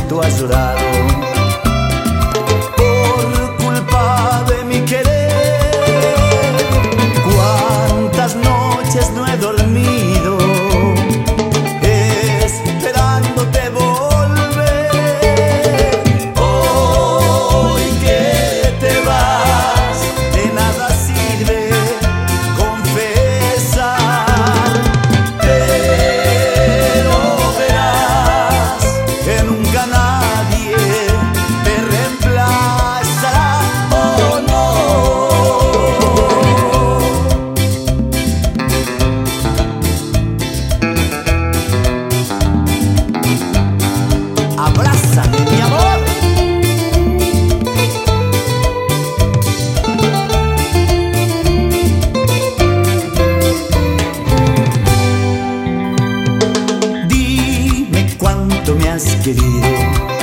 tú has llorado por culpa de mi querer. Cuántas noches no he dormido esperándote volver. Hoy que te vas, de nada sirve confesar, pero verás que nunca nadie te reemplazará. Oh no. Abrázame, mi amor. Dime cuánto me has querido.